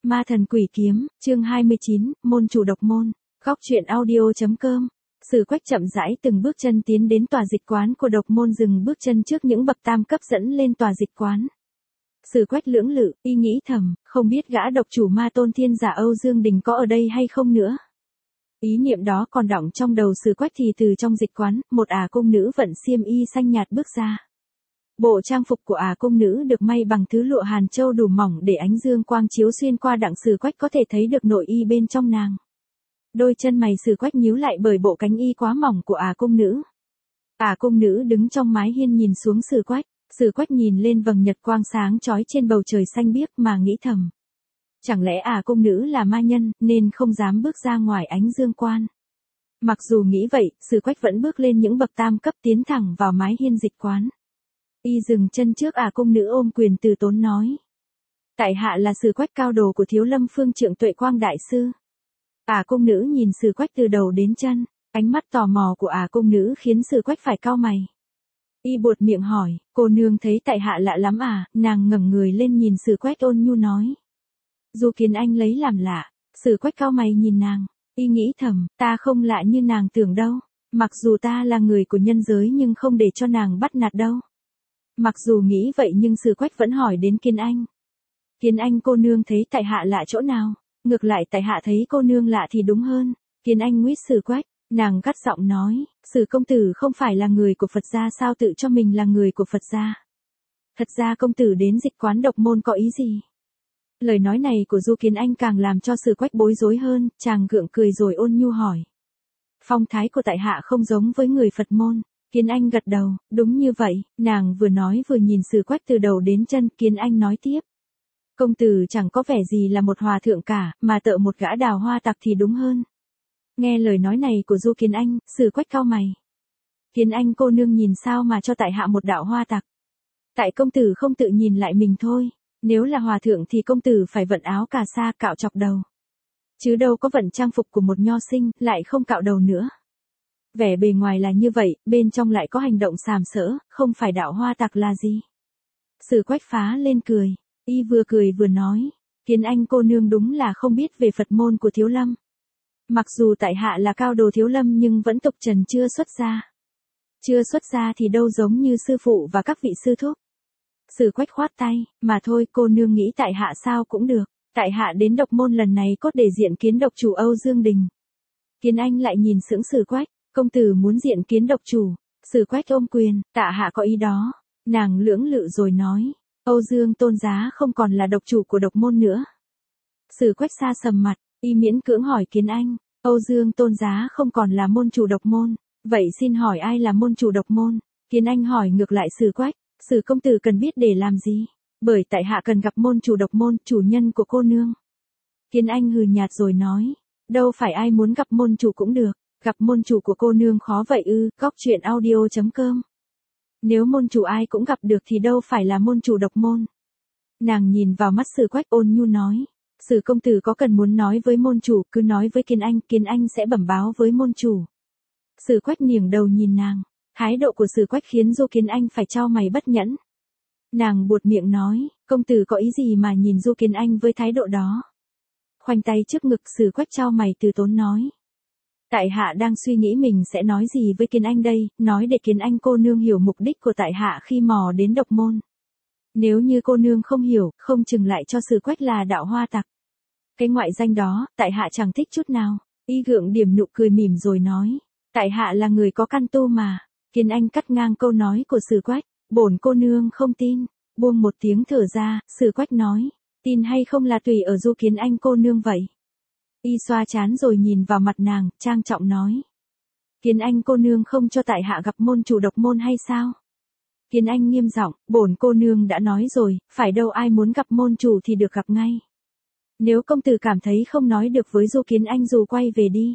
Ma thần quỷ kiếm, chương 29, môn chủ độc môn, góc truyện audio.com. Sử Quách chậm rãi từng bước chân tiến đến tòa dịch quán của độc môn, dừng bước chân trước những bậc tam cấp dẫn lên tòa dịch quán. Sử Quách lưỡng lự, y nghĩ thầm, không biết gã độc chủ Ma Tôn Thiên Giả Âu Dương Đình có ở đây hay không nữa. Ý niệm đó còn đọng trong đầu Sử Quách thì từ trong dịch quán, một cung nữ vận xiêm y xanh nhạt bước ra. Bộ trang phục của cung nữ được may bằng thứ lụa Hàn Châu đủ mỏng để ánh dương quang chiếu xuyên qua, đặng Sử Quách có thể thấy được nội y bên trong nàng. Đôi chân mày Sử Quách nhíu lại bởi bộ cánh y quá mỏng của cung nữ. Cung nữ đứng trong mái hiên nhìn xuống Sử Quách. Sử Quách nhìn lên vầng nhật quang sáng chói trên bầu trời xanh biếc mà nghĩ thầm. Chẳng lẽ cung nữ là ma nhân nên không dám bước ra ngoài ánh dương quan. Mặc dù nghĩ vậy, Sử Quách vẫn bước lên những bậc tam cấp, tiến thẳng vào mái hiên dịch quán. Y dừng chân trước cung nữ, ôm quyền từ tốn nói. Tại hạ là Sử Quách, cao đồ của Thiếu Lâm Phương Trượng Tuệ Quang đại sư. Cung nữ nhìn Sử Quách từ đầu đến chân, ánh mắt tò mò của cung nữ khiến Sử Quách phải cau mày. Y buột miệng hỏi, cô nương thấy tại hạ lạ lắm à? Nàng ngẩng người lên nhìn Sử Quách ôn nhu nói. Du Kiến Anh lấy làm lạ. Sử Quách cau mày nhìn nàng, y nghĩ thầm, ta không lạ như nàng tưởng đâu. Mặc dù ta là người của nhân giới nhưng không để cho nàng bắt nạt đâu. Mặc dù nghĩ vậy nhưng Sử Quách vẫn hỏi đến Kiến Anh. Kiến Anh cô nương thấy tại hạ lạ chỗ nào? Ngược lại tại hạ thấy cô nương lạ thì đúng hơn. Kiến Anh nguyết Sử Quách, nàng gắt giọng nói, Sử công tử không phải là người của Phật gia sao tự cho mình là người của Phật gia? Thật ra công tử đến dịch quán độc môn có ý gì? Lời nói này của Du Kiến Anh càng làm cho Sử Quách bối rối hơn, chàng gượng cười rồi ôn nhu hỏi. Phong thái của tại hạ không giống với người Phật môn. Kiến Anh gật đầu, đúng như vậy, nàng vừa nói vừa nhìn Sử Quách từ đầu đến chân. Kiến Anh nói tiếp. Công tử chẳng có vẻ gì là một hòa thượng cả, mà tợ một gã đào hoa tặc thì đúng hơn. Nghe lời nói này của Du Kiến Anh, Sử Quách cau mày. Kiến Anh cô nương nhìn sao mà cho tại hạ một đạo hoa tặc? Tại công tử không tự nhìn lại mình thôi, nếu là hòa thượng thì công tử phải vận áo cà sa cạo chọc đầu. Chứ đâu có vận trang phục của một nho sinh, lại không cạo đầu nữa. Vẻ bề ngoài là như vậy, bên trong lại có hành động sàm sỡ, không phải đạo hoa tặc là gì? Sử Quách phá lên cười, y vừa cười vừa nói, Kiến Anh cô nương đúng là không biết về Phật môn của Thiếu Lâm. Mặc dù tại hạ là cao đồ Thiếu Lâm nhưng vẫn tục trần chưa xuất gia. Chưa xuất gia thì đâu giống như sư phụ và các vị sư thúc. Sử Quách khoát tay, mà thôi cô nương nghĩ tại hạ sao cũng được. Tại hạ đến độc môn lần này cốt để diện kiến độc chủ Âu Dương Đình. Kiến Anh lại nhìn sững Sử Quách, công tử muốn diện kiến độc chủ? Sử Quách ôm quyền, tạ hạ có ý đó. Nàng lưỡng lự rồi nói, Âu Dương tôn giá không còn là độc chủ của độc môn nữa. Sử Quách xa sầm mặt, y miễn cưỡng hỏi Kiến Anh, Âu Dương tôn giá không còn là môn chủ độc môn, vậy xin hỏi ai là môn chủ độc môn? Kiến Anh hỏi ngược lại Sử Quách, Sử công tử cần biết để làm gì? Bởi tại hạ cần gặp môn chủ độc môn, chủ nhân của cô nương. Kiến Anh hừ nhạt rồi nói, đâu phải ai muốn gặp môn chủ cũng được, gặp môn chủ của cô nương khó vậy ư? Góc truyện audio.com. Nếu môn chủ ai cũng gặp được thì đâu phải là môn chủ độc môn. Nàng nhìn vào mắt Sử Quách ôn nhu nói, Sử công tử có cần muốn nói với môn chủ cứ nói với Kiến Anh sẽ bẩm báo với môn chủ. Sử Quách nghiêng đầu nhìn nàng, thái độ của Sử Quách khiến Du Kiến Anh phải chau mày bất nhẫn. Nàng buột miệng nói, công tử có ý gì mà nhìn Du Kiến Anh với thái độ đó? Khoanh tay trước ngực Sử Quách chau mày từ tốn nói. Tại hạ đang suy nghĩ mình sẽ nói gì với Kiến Anh đây, nói để Kiến Anh cô nương hiểu mục đích của tại hạ khi mò đến độc môn. Nếu như cô nương không hiểu, không chừng lại cho Sử Quách là đạo hoa tặc. Cái ngoại danh đó, tại hạ chẳng thích chút nào. Y gượng điểm nụ cười mỉm rồi nói, tại hạ là người có căn tu mà. Kiến Anh cắt ngang câu nói của Sử Quách, bổn cô nương không tin. Buông một tiếng thở ra, Sử Quách nói, tin hay không là tùy ở Du Kiến Anh cô nương vậy. Y xoa trán rồi nhìn vào mặt nàng, trang trọng nói. Kiến Anh cô nương không cho tại hạ gặp môn chủ độc môn hay sao? Kiến Anh nghiêm giọng, bổn cô nương đã nói rồi, phải đâu ai muốn gặp môn chủ thì được gặp ngay. Nếu công tử cảm thấy không nói được với Du Kiến Anh dù quay về đi.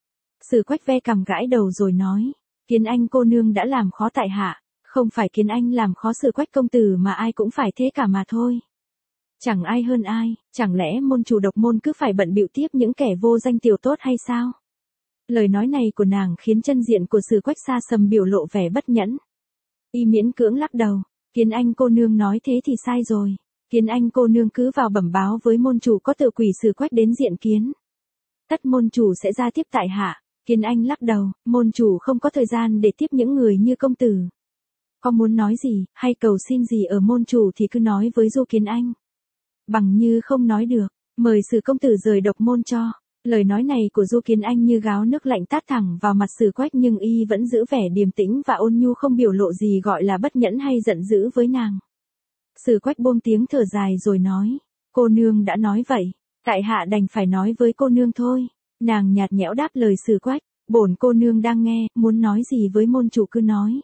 Sử Quách ve cằm gãi đầu rồi nói, Kiến Anh cô nương đã làm khó tại hạ, không phải Kiến Anh làm khó Sử Quách công tử mà ai cũng phải thế cả mà thôi. Chẳng ai hơn ai, chẳng lẽ môn chủ độc môn cứ phải bận bịu tiếp những kẻ vô danh tiểu tốt hay sao? Lời nói này của nàng khiến chân diện của Sử Quách xa sầm biểu lộ vẻ bất nhẫn. Y miễn cưỡng lắc đầu, Kiến Anh cô nương nói thế thì sai rồi. Kiến Anh cô nương cứ vào bẩm báo với môn chủ có tự quỷ Sử Quách đến diện kiến. Tất môn chủ sẽ ra tiếp tại hạ. Kiến Anh lắc đầu, môn chủ không có thời gian để tiếp những người như công tử. Có muốn nói gì, hay cầu xin gì ở môn chủ thì cứ nói với Du Kiến Anh. Bằng như không nói được, mời Sử công tử rời độc môn cho. Lời nói này của Du Kiến Anh như gáo nước lạnh tát thẳng vào mặt Sử Quách, nhưng y vẫn giữ vẻ điềm tĩnh và ôn nhu, không biểu lộ gì gọi là bất nhẫn hay giận dữ với nàng. Sử Quách buông tiếng thở dài rồi nói, cô nương đã nói vậy, tại hạ đành phải nói với cô nương thôi. Nàng nhạt nhẽo đáp lời Sử Quách, bổn cô nương đang nghe, muốn nói gì với môn chủ cứ nói.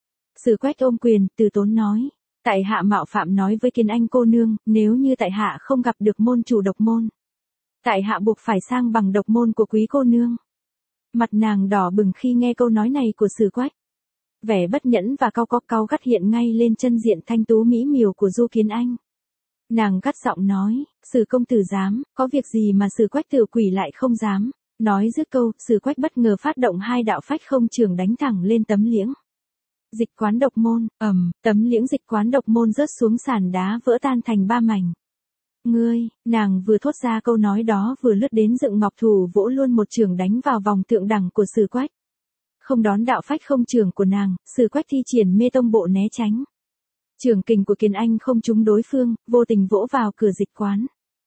Sử Quách ôm quyền, từ tốn nói, tại hạ mạo phạm nói với Kiến Anh cô nương, nếu như tại hạ không gặp được môn chủ độc môn, tại hạ buộc phải sang bằng độc môn của quý cô nương. Mặt nàng đỏ bừng khi nghe câu nói này của Sử Quách. Vẻ bất nhẫn và cau gắt hiện ngay lên chân diện thanh tú mỹ miều của Du Kiến Anh. Nàng gắt giọng nói, Sử công tử dám, có việc gì mà Sử Quách tự quỷ lại không dám. Nói dứt câu, Sử Quách bất ngờ phát động hai đạo phách không trường đánh thẳng lên tấm liễng. Dịch quán độc môn, tấm liễng dịch quán độc môn rớt xuống sàn đá vỡ tan thành ba mảnh. Ngươi, nàng vừa thốt ra câu nói đó vừa lướt đến dựng ngọc thủ vỗ luôn một trường đánh vào vòng thượng đẳng của Sử Quách. Không đón đạo phách không trường của nàng, Sử Quách thi triển mê tông bộ né tránh. Trường kình của Kiến Anh không trúng đối phương, vô tình vỗ vào cửa dịch quán.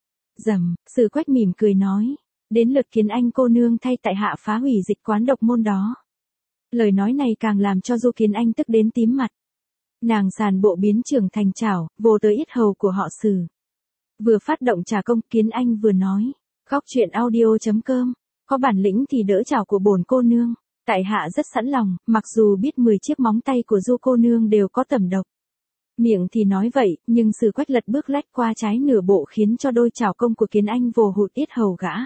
Rầm, Sử Quách mỉm cười nói, đến lượt Kiến Anh cô nương thay tại hạ phá hủy dịch quán độc môn đó. Lời nói này càng làm cho Du Kiến Anh tức đến tím mặt. Nàng sàn bộ biến trường thành chảo, vồ tới yết hầu của họ Sử. Vừa phát động trả công, Kiến Anh vừa nói, góc truyện audio.com, có bản lĩnh thì đỡ chảo của bổn cô nương. Tại hạ rất sẵn lòng, mặc dù biết 10 chiếc móng tay của Du cô nương đều có tẩm độc. Miệng thì nói vậy, nhưng Sử Quách lật bước lách qua trái nửa bộ khiến cho đôi chảo công của Kiến Anh vồ hụt yết hầu gã.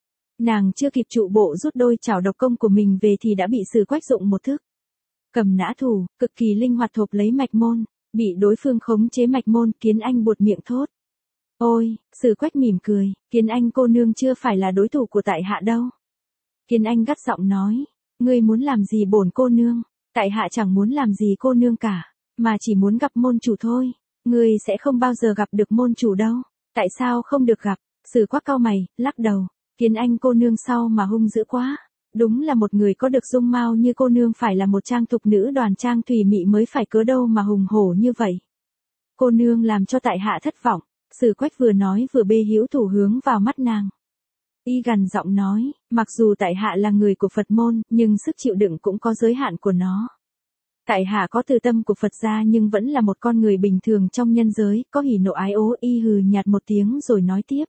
Nàng chưa kịp trụ bộ rút đôi chảo độc công của mình về thì đã bị Sử Quách dụng một thức cầm nã thủ, cực kỳ linh hoạt thộp lấy mạch môn, bị đối phương khống chế mạch môn. Kiến Anh buột miệng thốt. Ôi, Sử Quách mỉm cười, Kiến Anh cô nương chưa phải là đối thủ của tại hạ đâu. Kiến Anh gắt giọng nói, ngươi muốn làm gì bổn cô nương, tại hạ chẳng muốn làm gì cô nương cả, mà chỉ muốn gặp môn chủ thôi. Ngươi sẽ không bao giờ gặp được môn chủ đâu. Tại sao không được gặp? Sử Quách cau mày, lắc đầu. Kiến Anh cô nương sau mà hung dữ quá. Đúng là một người có được dung mạo như cô nương phải là một trang thục nữ đoan trang thùy mị mới phải, cớ đâu mà hùng hổ như vậy. Cô nương làm cho tại hạ thất vọng. Sử Quách vừa nói vừa bê hữu thủ hướng vào mắt nàng. Y gằn giọng nói, mặc dù tại hạ là người của Phật môn, nhưng sức chịu đựng cũng có giới hạn của nó. Tại hạ có từ tâm của Phật gia nhưng vẫn là một con người bình thường trong nhân giới, có hỉ nộ ái ố. Y hừ nhạt một tiếng rồi nói tiếp.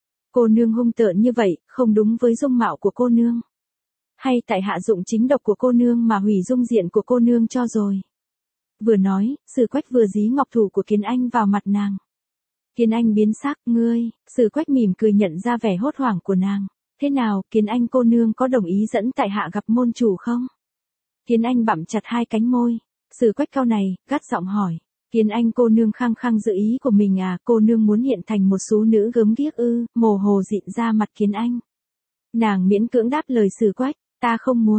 Cô nương hung tợn như vậy, không đúng với dung mạo của cô nương. Hay tại hạ dụng chính độc của cô nương mà hủy dung diện của cô nương cho rồi. Vừa nói, Sử Quách vừa dí ngọc thủ của Kiến Anh vào mặt nàng. Kiến Anh biến sắc, ngươi. Sử Quách mỉm cười nhận ra vẻ hốt hoảng của nàng. Thế nào, Kiến Anh cô nương có đồng ý dẫn tại hạ gặp môn chủ không? Kiến Anh bặm chặt hai cánh môi. Sử Quách cau này, gắt giọng hỏi. Kiến Anh cô nương khăng khăng giữ ý của mình à? Cô nương muốn hiện thành một sú nữ gớm ghiếc ư? Mồ hồ dịn ra mặt Kiến Anh. Nàng miễn cưỡng đáp lời Sử Quách. Ta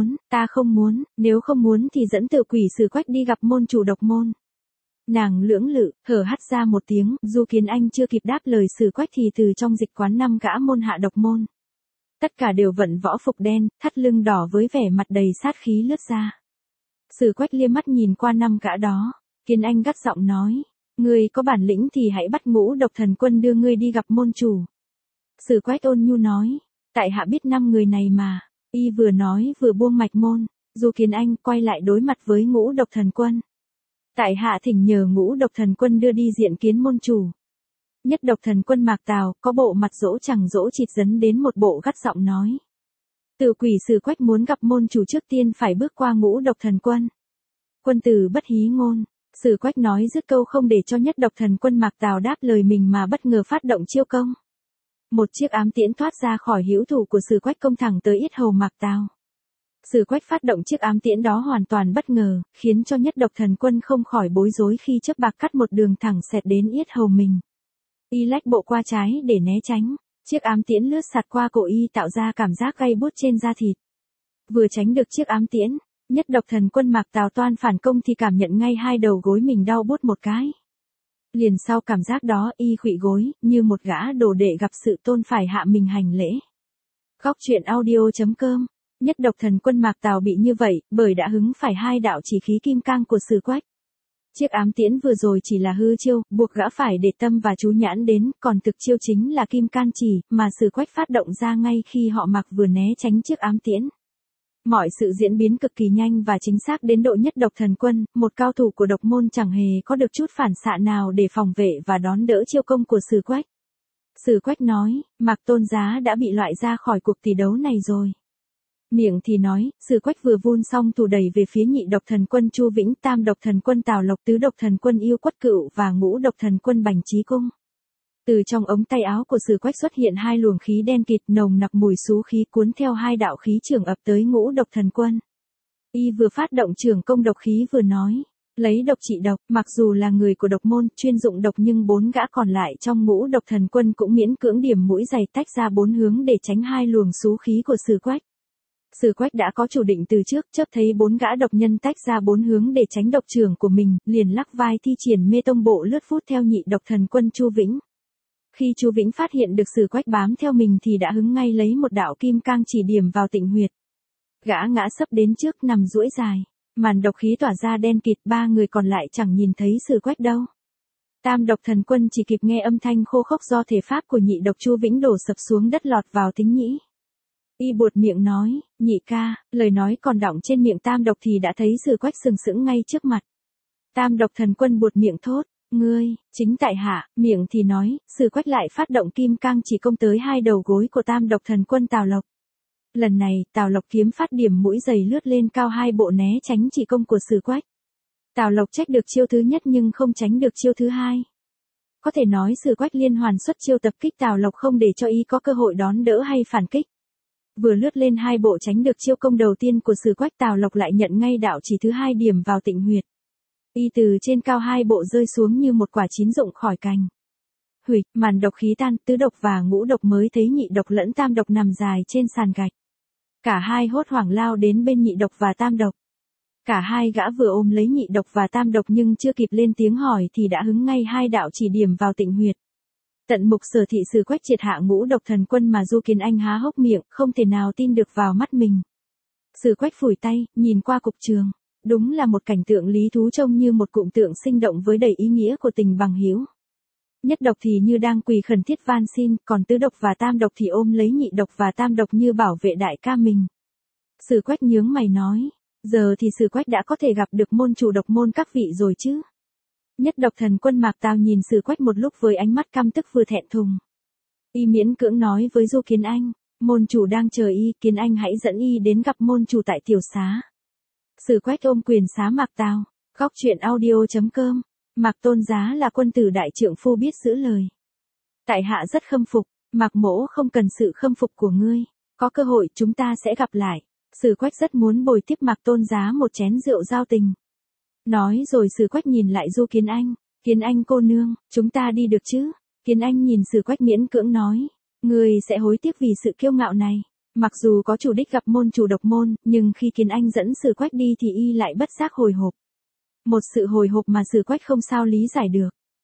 không muốn, nếu không muốn thì dẫn tự quỷ Sử Quách đi gặp môn chủ độc môn. Nàng lưỡng lự, thở hắt ra một tiếng, Du Kiến Anh chưa kịp đáp lời Sử Quách thì từ trong dịch quán 5 gã môn hạ độc môn. Tất cả đều vận võ phục đen, thắt lưng đỏ với vẻ mặt đầy sát khí lướt ra. Sử Quách liếc mắt nhìn qua 5 gã đó, Kiến Anh gắt giọng nói, ngươi có bản lĩnh thì hãy bắt Ngũ Độc Thần Quân đưa ngươi đi gặp môn chủ. Sử Quách ôn nhu nói, tại hạ biết 5 người này mà. Y vừa nói vừa buông mạch môn, Du Kiến Anh quay lại đối mặt với Ngũ Độc Thần Quân. Tại hạ thỉnh nhờ Ngũ Độc Thần Quân đưa đi diện kiến môn chủ. Nhất Độc Thần Quân Mạc Tào, có bộ mặt dỗ chẳng dỗ chịt dấn đến một bộ gắt giọng nói. Tự quỷ Sử Quách muốn gặp môn chủ trước tiên phải bước qua Ngũ Độc Thần Quân. Quân tử bất hí ngôn. Sử Quách nói dứt câu không để cho Nhất Độc Thần Quân Mạc Tào đáp lời mình mà bất ngờ phát động chiêu công. Một chiếc ám tiễn thoát ra khỏi hữu thủ của Sử Quách công thẳng tới yết hầu Mạc Tào. Sử Quách phát động chiếc ám tiễn đó hoàn toàn bất ngờ, khiến cho Nhất Độc Thần Quân không khỏi bối rối khi chớp bạc cắt một đường thẳng xẹt đến yết hầu mình. Y lách bộ qua trái để né tránh, chiếc ám tiễn lướt sạt qua cổ y tạo ra cảm giác gay buốt trên da thịt. Vừa tránh được chiếc ám tiễn, Nhất Độc Thần Quân Mạc Tào toan phản công thì cảm nhận ngay hai đầu gối mình đau buốt một cái. Liền sau cảm giác đó y khuỵu gối, như một gã đồ đệ gặp sự tôn phải hạ mình hành lễ. Góc truyện audio.com. Nhất độc thần quân Mạc Tào bị như vậy, bởi đã hứng phải hai đạo chỉ khí kim cang của Sử Quách. Chiếc ám tiễn vừa rồi chỉ là hư chiêu, buộc gã phải để tâm và chú nhãn đến, còn thực chiêu chính là kim can chỉ, mà Sử Quách phát động ra ngay khi họ Mạc vừa né tránh chiếc ám tiễn. Mọi sự diễn biến cực kỳ nhanh và chính xác đến độ nhất độc thần quân, một cao thủ của độc môn chẳng hề có được chút phản xạ nào để phòng vệ và đón đỡ chiêu công của Sử Quách. Sử Quách nói, Mạc Tôn Giá đã bị loại ra khỏi cuộc tỷ đấu này rồi. Miệng thì nói, Sử Quách vừa vun xong thủ đẩy về phía nhị độc thần quân Chu Vĩnh, tam độc thần quân Tào Lộc, tứ độc thần quân Yêu Quất Cựu và ngũ độc thần quân Bành Trí Cung. Từ trong ống tay áo của Sử Quách xuất hiện hai luồng khí đen kịt nồng nặc mùi xú khí cuốn theo hai đạo khí trường ập tới ngũ độc thần quân. Y vừa phát động trường công độc khí vừa nói, lấy độc trị độc, mặc dù là người của độc môn chuyên dụng độc nhưng bốn gã còn lại trong ngũ độc thần quân cũng miễn cưỡng điểm mũi giày tách ra bốn hướng để tránh hai luồng xú khí của Sử Quách. Sử Quách đã có chủ định từ trước, chớp thấy bốn gã độc nhân tách ra bốn hướng để tránh độc trường của mình, liền lắc vai thi triển mê tông bộ lướt phút theo nhị độc thần quân Chu Vĩnh. Khi Chu Vĩnh phát hiện được Sử Quách bám theo mình thì đã hứng ngay lấy một đạo kim cang chỉ điểm vào tịnh huyệt. Gã ngã sấp đến trước nằm duỗi dài, màn độc khí tỏa ra đen kịt, ba người còn lại chẳng nhìn thấy Sử Quách đâu. Tam độc thần quân chỉ kịp nghe âm thanh khô khốc do thể pháp của nhị độc Chu Vĩnh đổ sập xuống đất lọt vào thính nhĩ. Y buột miệng nói, nhị ca, lời nói còn đọng trên miệng tam độc thì đã thấy Sử Quách sừng sững ngay trước mặt. Tam độc thần quân buột miệng thốt, ngươi, chính tại hạ, miệng thì nói, Sử Quách lại phát động kim cang chỉ công tới hai đầu gối của tam độc thần quân Tào Lộc. Lần này, Tào Lộc kiếm phát điểm mũi giày lướt lên cao hai bộ né tránh chỉ công của Sử Quách. Tào Lộc trách được chiêu thứ nhất nhưng không tránh được chiêu thứ hai. Có thể nói Sử Quách liên hoàn xuất chiêu tập kích Tào Lộc không để cho y có cơ hội đón đỡ hay phản kích. Vừa lướt lên hai bộ tránh được chiêu công đầu tiên của Sử Quách, Tào Lộc lại nhận ngay đạo chỉ thứ hai điểm vào tịnh huyệt. Y từ trên cao hai bộ rơi xuống như một quả chín rụng khỏi cành. Hủy, màn độc khí tan, tứ độc và ngũ độc mới thấy nhị độc lẫn tam độc nằm dài trên sàn gạch. Cả hai hốt hoảng lao đến bên nhị độc và tam độc. Cả hai gã vừa ôm lấy nhị độc và tam độc nhưng chưa kịp lên tiếng hỏi thì đã hứng ngay hai đạo chỉ điểm vào tịnh huyệt. Tận mục sở thị Sử Quách triệt hạ ngũ độc thần quân mà Du Kiến Anh há hốc miệng, không thể nào tin được vào mắt mình. Sử Quách phủi tay, nhìn qua cục trường. Đúng là một cảnh tượng lý thú trông như một cụm tượng sinh động với đầy ý nghĩa của tình bằng hữu. Nhất độc thì như đang quỳ khẩn thiết van xin, còn tứ độc và tam độc thì ôm lấy nhị độc và tam độc như bảo vệ đại ca mình. Sử Quách nhướng mày nói, giờ thì Sử Quách đã có thể gặp được môn chủ độc môn các vị rồi chứ. Nhất độc thần quân Mạc Tào nhìn Sử Quách một lúc với ánh mắt căm tức vừa thẹn thùng. Y miễn cưỡng nói với Du Kiến Anh, môn chủ đang chờ y, Kiến Anh hãy dẫn y đến gặp môn chủ tại tiểu xá. Sử Quách ôm quyền xá Mạc Tào. Góc truyện audio.com. Mạc Tôn Giá là quân tử đại trượng phu biết giữ lời. Tại hạ rất khâm phục, Mạc mỗ không cần sự khâm phục của ngươi. Có cơ hội chúng ta sẽ gặp lại. Sử Quách rất muốn bồi tiếp Mạc Tôn Giá một chén rượu giao tình. Nói rồi Sử Quách nhìn lại Du Kiến Anh. Kiến Anh cô nương, chúng ta đi được chứ? Kiến Anh nhìn Sử Quách miễn cưỡng nói. Ngươi sẽ hối tiếc vì sự kiêu ngạo này. Mặc dù có chủ đích gặp môn chủ độc môn, nhưng khi Kiến Anh dẫn Sử Quách đi thì y lại bất giác hồi hộp. Một sự hồi hộp mà Sử Quách không sao lý giải được.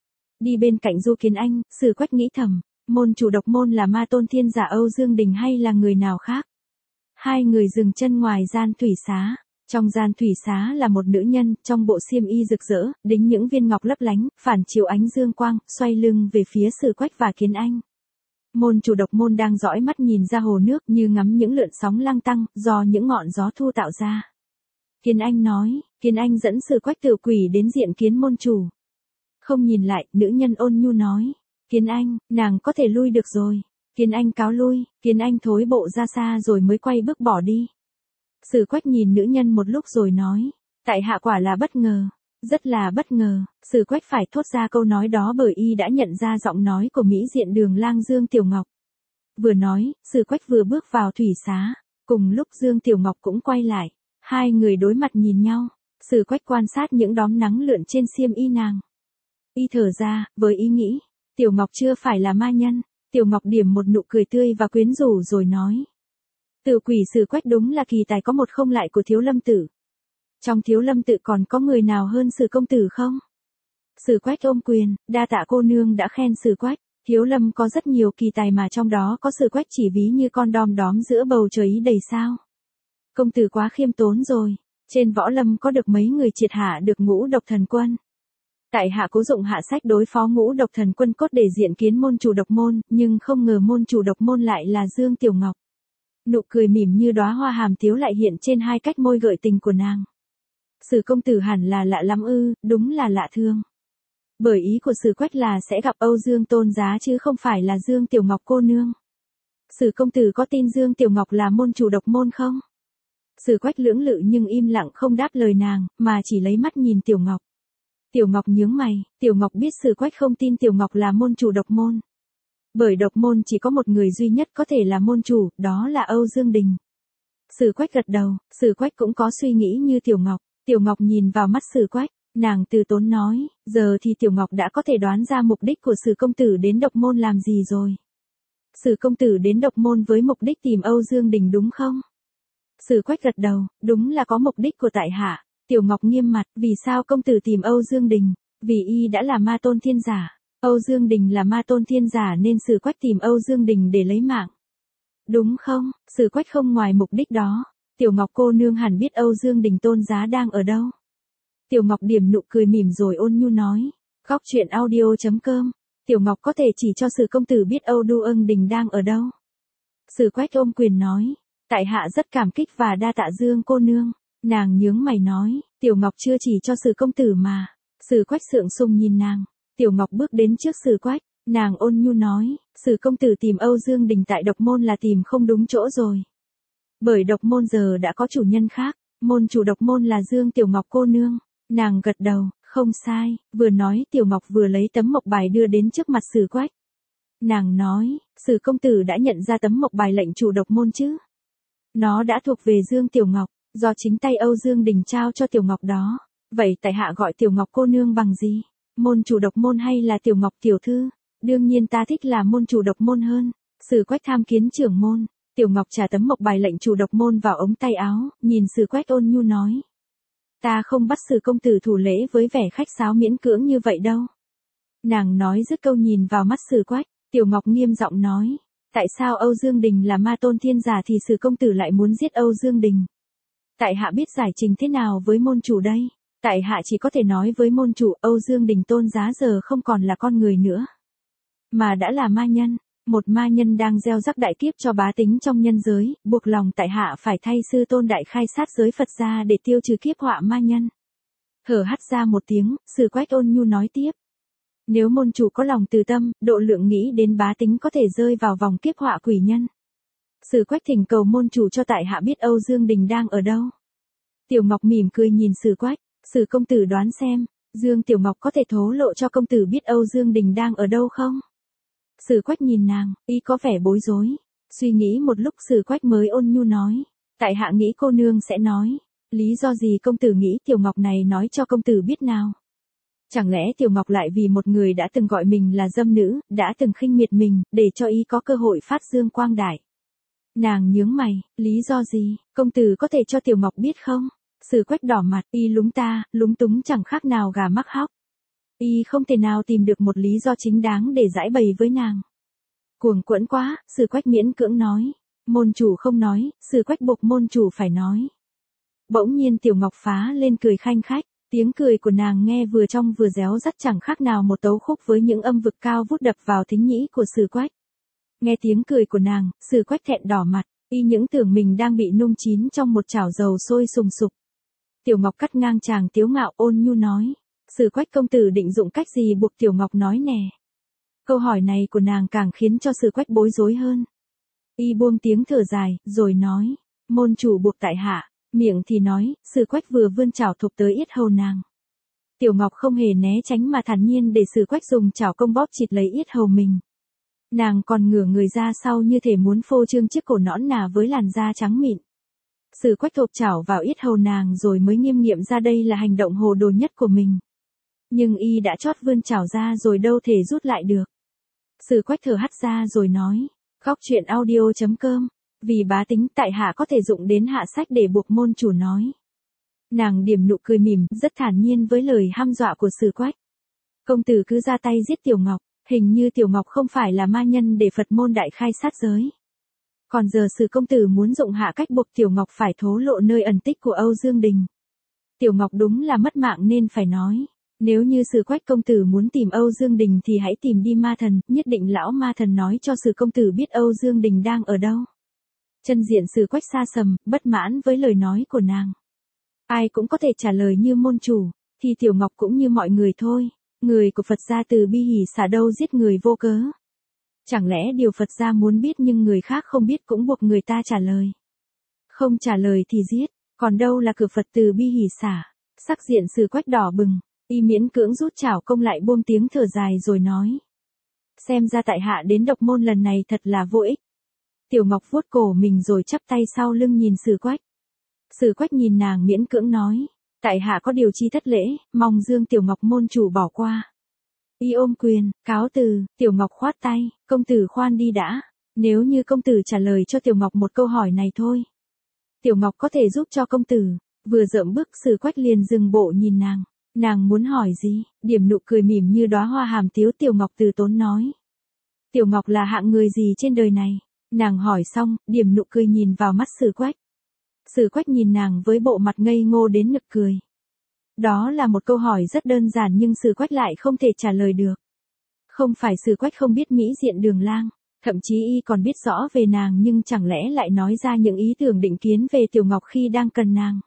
Đi bên cạnh Du Kiến Anh, Sử Quách nghĩ thầm, môn chủ độc môn là Ma Tôn Thiên Giả Âu Dương Đình hay là người nào khác? Hai người dừng chân ngoài gian thủy xá. Trong gian thủy xá là một nữ nhân, trong bộ xiêm y rực rỡ, đính những viên ngọc lấp lánh, phản chiếu ánh dương quang, xoay lưng về phía Sử Quách và Kiến Anh. Môn chủ độc môn đang dõi mắt nhìn ra hồ nước như ngắm những lượn sóng lăng tăng, do những ngọn gió thu tạo ra. Kiến Anh nói, Kiến Anh dẫn Sử Quách tự quỷ đến diện kiến môn chủ. Không nhìn lại, nữ nhân ôn nhu nói, Kiến Anh, nàng có thể lui được rồi. Kiến Anh cáo lui, Kiến Anh thối bộ ra xa rồi mới quay bước bỏ đi. Sử Quách nhìn nữ nhân một lúc rồi nói, tại hạ quả là bất ngờ, rất là bất ngờ. Sử Quách phải thốt ra câu nói đó bởi y đã nhận ra giọng nói của mỹ diện Đường Lang Dương Tiểu Ngọc. Vừa nói, Sử Quách vừa bước vào thủy xá, cùng lúc Dương Tiểu Ngọc cũng quay lại, hai người đối mặt nhìn nhau. Sử Quách quan sát những đốm nắng lượn trên xiêm y nàng. Y thở ra, với ý nghĩ, Tiểu Ngọc chưa phải là ma nhân. Tiểu Ngọc điểm một nụ cười tươi và quyến rũ rồi nói. Tự quỷ Sử Quách đúng là kỳ tài có một không lại của Thiếu Lâm Tự. Trong Thiếu Lâm Tự còn có người nào hơn Sử công tử không? Sử Quách ôm quyền, đa tạ cô nương đã khen Sử Quách. Thiếu lâm có rất nhiều kỳ tài mà trong đó có Sử Quách chỉ ví như con đom đóm giữa bầu trời ý đầy sao. Công tử quá khiêm tốn rồi. Trên võ lâm có được mấy người triệt hạ được Ngũ Độc Thần Quân. Tại hạ cố dụng hạ sách đối phó Ngũ Độc Thần Quân cốt để diện kiến môn chủ độc môn, nhưng không ngờ môn chủ độc môn lại là Dương Tiểu Ngọc. Nụ cười mỉm như đóa hoa hàm tiếu lại hiện trên hai cách môi gợi tình của nàng. Sử công tử hẳn là lạ lắm ư, đúng là lạ thương. Bởi ý của Sử Quách là sẽ gặp Âu Dương Tôn Giá chứ không phải là Dương Tiểu Ngọc cô nương. Sử công tử có tin Dương Tiểu Ngọc là môn chủ độc môn không? Sử Quách lưỡng lự nhưng im lặng không đáp lời nàng, mà chỉ lấy mắt nhìn Tiểu Ngọc. Tiểu Ngọc nhướng mày, Tiểu Ngọc biết Sử Quách không tin Tiểu Ngọc là môn chủ độc môn. Bởi độc môn chỉ có một người duy nhất có thể là môn chủ, đó là Âu Dương Đình. Sử Quách gật đầu, Sử Quách cũng có suy nghĩ như Tiểu Ngọc. Tiểu Ngọc nhìn vào mắt Sử Quách, nàng từ tốn nói, giờ thì Tiểu Ngọc đã có thể đoán ra mục đích của Sử công tử đến độc môn làm gì rồi. Sử công tử đến độc môn với mục đích tìm Âu Dương Đình đúng không? Sử Quách gật đầu, đúng là có mục đích của tại hạ. Tiểu Ngọc nghiêm mặt, vì sao công tử tìm Âu Dương Đình? Vì y đã là ma tôn thiên giả. Âu Dương Đình là ma tôn thiên giả nên Sử Quách tìm Âu Dương Đình để lấy mạng. Đúng không? Sử Quách không ngoài mục đích đó. Tiểu Ngọc cô nương hẳn biết Âu Dương Đình Tôn Giá đang ở đâu. Tiểu Ngọc điểm nụ cười mỉm rồi ôn nhu nói. Góc truyện audio.com. Tiểu Ngọc có thể chỉ cho Sử công tử biết Âu Du Ưng Đình đang ở đâu. Sử Quách ôm quyền nói. Tại hạ rất cảm kích và đa tạ Dương cô nương. Nàng nhướng mày nói. Tiểu Ngọc chưa chỉ cho Sử công tử mà. Sử Quách sượng sùng nhìn nàng. Tiểu Ngọc bước đến trước Sử Quách. Nàng ôn nhu nói. Sử công tử tìm Âu Dương Đình tại độc môn là tìm không đúng chỗ rồi. Bởi độc môn giờ đã có chủ nhân khác. Môn chủ độc môn là Dương Tiểu Ngọc cô nương. Nàng gật đầu, không sai. Vừa nói Tiểu Ngọc vừa lấy tấm mộc bài đưa đến trước mặt Sử Quách. Nàng nói, Sử công tử đã nhận ra tấm mộc bài lệnh chủ độc môn chứ? Nó đã thuộc về Dương Tiểu Ngọc, do chính tay Âu Dương Đình trao cho Tiểu Ngọc đó. Vậy tại hạ gọi Tiểu Ngọc cô nương bằng gì? Môn chủ độc môn hay là Tiểu Ngọc tiểu thư? Đương nhiên ta thích là môn chủ độc môn hơn. Sử Quách tham kiến trưởng môn. Tiểu Ngọc trả tấm mộc bài lệnh chủ độc môn vào ống tay áo, nhìn Sử Quách ôn nhu nói. Ta không bắt Sử công tử thủ lễ với vẻ khách sáo miễn cưỡng như vậy đâu. Nàng nói dứt câu nhìn vào mắt Sử Quách, Tiểu Ngọc nghiêm giọng nói. Tại sao Âu Dương Đình là ma tôn thiên giả thì Sử công tử lại muốn giết Âu Dương Đình? Tại hạ biết giải trình thế nào với môn chủ đây? Tại hạ chỉ có thể nói với môn chủ Âu Dương Đình Tôn Giá giờ không còn là con người nữa. Mà đã là ma nhân. Một ma nhân đang gieo rắc đại kiếp cho bá tính trong nhân giới, buộc lòng tại hạ phải thay sư tôn đại khai sát giới Phật ra để tiêu trừ kiếp họa ma nhân. Hở hắt ra một tiếng, Sử Quách ôn nhu nói tiếp. Nếu môn chủ có lòng từ tâm, độ lượng nghĩ đến bá tính có thể rơi vào vòng kiếp họa quỷ nhân. Sử Quách thỉnh cầu môn chủ cho tại hạ biết Âu Dương Đình đang ở đâu. Tiểu Ngọc mỉm cười nhìn Sử Quách, Sử công tử đoán xem, Dương Tiểu Ngọc có thể thố lộ cho công tử biết Âu Dương Đình đang ở đâu không? Sử Quách nhìn nàng, y có vẻ bối rối. Suy nghĩ một lúc Sử Quách mới ôn nhu nói. Tại hạ nghĩ cô nương sẽ nói. Lý do gì công tử nghĩ Tiểu Ngọc này nói cho công tử biết nào? Chẳng lẽ Tiểu Ngọc lại vì một người đã từng gọi mình là dâm nữ, đã từng khinh miệt mình, để cho y có cơ hội phát dương quang đại? Nàng nhướng mày, lý do gì, công tử có thể cho Tiểu Ngọc biết không? Sử Quách đỏ mặt, y lúng túng chẳng khác nào gà mắc hóc. Y không thể nào tìm được một lý do chính đáng để giải bày với nàng. Cuồng quẫn quá, Sử Quách miễn cưỡng nói. Môn chủ không nói, Sử Quách buộc môn chủ phải nói. Bỗng nhiên Tiểu Ngọc phá lên cười khanh khách. Tiếng cười của nàng nghe vừa trong vừa réo rắt chẳng khác nào một tấu khúc với những âm vực cao vút đập vào thính nhĩ của Sử Quách. Nghe tiếng cười của nàng, Sử Quách thẹn đỏ mặt, y những tưởng mình đang bị nung chín trong một chảo dầu sôi sùng sục. Tiểu Ngọc cắt ngang chàng tiếu ngạo ôn nhu nói. Sử Quách công tử định dụng cách gì buộc Tiểu Ngọc nói nè? Câu hỏi này của nàng càng khiến cho Sử Quách bối rối hơn. Y buông tiếng thở dài, rồi nói. Môn chủ buộc tại hạ. Miệng thì nói, Sử Quách vừa vươn chảo thụp tới yết hầu nàng. Tiểu Ngọc không hề né tránh mà thản nhiên để Sử Quách dùng chảo công bóp chịt lấy yết hầu mình. Nàng còn ngửa người ra sau như thể muốn phô trương chiếc cổ nõn nà với làn da trắng mịn. Sử Quách thộp chảo vào yết hầu nàng rồi mới nghiêm nghiệm ra đây là hành động hồ đồ nhất của mình. Nhưng y đã chót vươn chảo ra rồi đâu thể rút lại được. Sử Quách thở hắt ra rồi nói. Góc truyện audio.com. Vì bá tính tại hạ có thể dụng đến hạ sách để buộc môn chủ nói. Nàng điểm nụ cười mỉm, rất thản nhiên với lời hăm dọa của Sử Quách. Công tử cứ ra tay giết Tiểu Ngọc, hình như Tiểu Ngọc không phải là ma nhân để Phật môn đại khai sát giới. Còn giờ Sử công tử muốn dụng hạ cách buộc Tiểu Ngọc phải thố lộ nơi ẩn tích của Âu Dương Đình. Tiểu Ngọc đúng là mất mạng nên phải nói. Nếu như Sử Quách công tử muốn tìm Âu Dương Đình thì hãy tìm đi ma thần, nhất định lão ma thần nói cho Sử công tử biết Âu Dương Đình đang ở đâu. Chân diện Sử Quách xa sầm, bất mãn với lời nói của nàng. Ai cũng có thể trả lời như môn chủ, thì Tiểu Ngọc cũng như mọi người thôi. Người của Phật gia từ bi hỷ xả đâu giết người vô cớ. Chẳng lẽ điều Phật gia muốn biết nhưng người khác không biết cũng buộc người ta trả lời. Không trả lời thì giết, còn đâu là cửa Phật từ bi hỷ xả. Sắc diện Sử Quách đỏ bừng, y miễn cưỡng rút chảo công lại buông tiếng thở dài rồi nói. Xem ra tại hạ đến độc môn lần này thật là vô ích. Tiểu Ngọc vuốt cổ mình rồi chắp tay sau lưng nhìn Sử Quách. Sử Quách nhìn nàng miễn cưỡng nói. Tại hạ có điều chi thất lễ, mong Dương Tiểu Ngọc môn chủ bỏ qua. Y ôm quyền, cáo từ, Tiểu Ngọc khoát tay, công tử khoan đi đã. Nếu như công tử trả lời cho Tiểu Ngọc một câu hỏi này thôi. Tiểu Ngọc có thể giúp cho công tử. Vừa dậm bước Sử Quách liền dừng bộ nhìn nàng. Nàng muốn hỏi gì? Điểm nụ cười mỉm như đóa hoa hàm tiếu Tiểu Ngọc từ tốn nói. Tiểu Ngọc là hạng người gì trên đời này? Nàng hỏi xong, điểm nụ cười nhìn vào mắt Sử Quách. Sử Quách nhìn nàng với bộ mặt ngây ngô đến nực cười. Đó là một câu hỏi rất đơn giản nhưng Sử Quách lại không thể trả lời được. Không phải Sử Quách không biết mỹ diện Đường Lang, thậm chí y còn biết rõ về nàng nhưng chẳng lẽ lại nói ra những ý tưởng định kiến về Tiểu Ngọc khi đang cần nàng.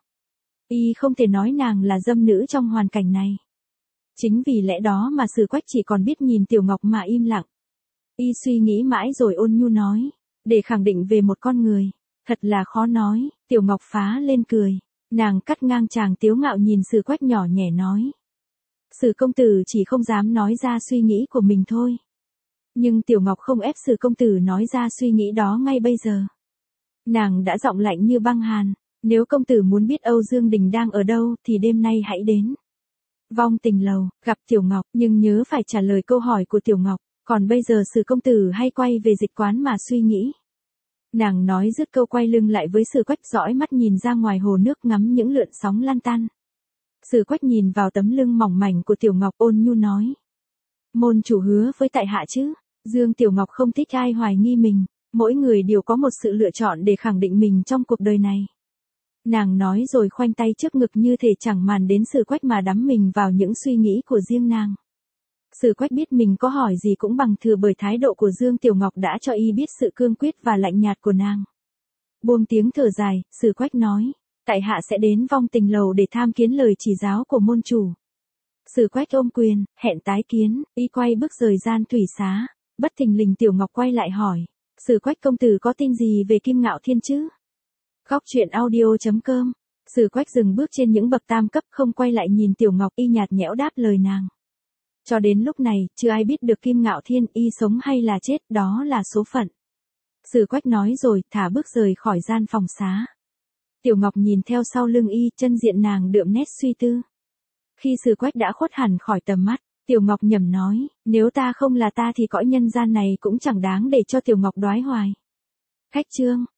Y không thể nói nàng là dâm nữ trong hoàn cảnh này. Chính vì lẽ đó mà Sử Quách chỉ còn biết nhìn Tiểu Ngọc mà im lặng. Y suy nghĩ mãi rồi ôn nhu nói, để khẳng định về một con người, thật là khó nói. Tiểu Ngọc phá lên cười, nàng cắt ngang chàng tiếu ngạo nhìn Sử Quách nhỏ nhẹ nói. Sử công tử chỉ không dám nói ra suy nghĩ của mình thôi. Nhưng Tiểu Ngọc không ép Sử công tử nói ra suy nghĩ đó ngay bây giờ. Nàng đã giọng lạnh như băng hàn, nếu công tử muốn biết Âu Dương Đình đang ở đâu thì đêm nay hãy đến Vong Tình Lầu, gặp Tiểu Ngọc, nhưng nhớ phải trả lời câu hỏi của Tiểu Ngọc, còn bây giờ Sử công tử hay quay về dịch quán mà suy nghĩ. Nàng nói dứt câu quay lưng lại với Sử Quách dõi mắt nhìn ra ngoài hồ nước ngắm những lượn sóng lan tan. Sử Quách nhìn vào tấm lưng mỏng mảnh của Tiểu Ngọc ôn nhu nói. Môn chủ hứa với tại hạ chứ, Dương Tiểu Ngọc không thích ai hoài nghi mình, mỗi người đều có một sự lựa chọn để khẳng định mình trong cuộc đời này. Nàng nói rồi khoanh tay trước ngực như thể chẳng màng đến Sử Quách mà đắm mình vào những suy nghĩ của riêng nàng. Sử Quách biết mình có hỏi gì cũng bằng thừa bởi thái độ của Dương Tiểu Ngọc đã cho y biết sự cương quyết và lạnh nhạt của nàng. Buông tiếng thở dài, Sử Quách nói, tại hạ sẽ đến Vong Tình Lầu để tham kiến lời chỉ giáo của môn chủ. Sử Quách ôm quyền, hẹn tái kiến, y quay bước rời gian thủy xá, bất thình lình Tiểu Ngọc quay lại hỏi, Sử Quách công tử có tin gì về Kim Ngạo Thiên chứ? Góc truyện audio.com. Sử Quách dừng bước trên những bậc tam cấp không quay lại nhìn Tiểu Ngọc y nhạt nhẽo đáp lời nàng. Cho đến lúc này, chưa ai biết được Kim Ngạo Thiên y sống hay là chết, đó là số phận. Sử Quách nói rồi, thả bước rời khỏi gian phòng xá. Tiểu Ngọc nhìn theo sau lưng y, chân diện nàng đượm nét suy tư. Khi Sử Quách đã khuất hẳn khỏi tầm mắt, Tiểu Ngọc nhẩm nói, nếu ta không là ta thì cõi nhân gian này cũng chẳng đáng để cho Tiểu Ngọc đoái hoài. Khách chương.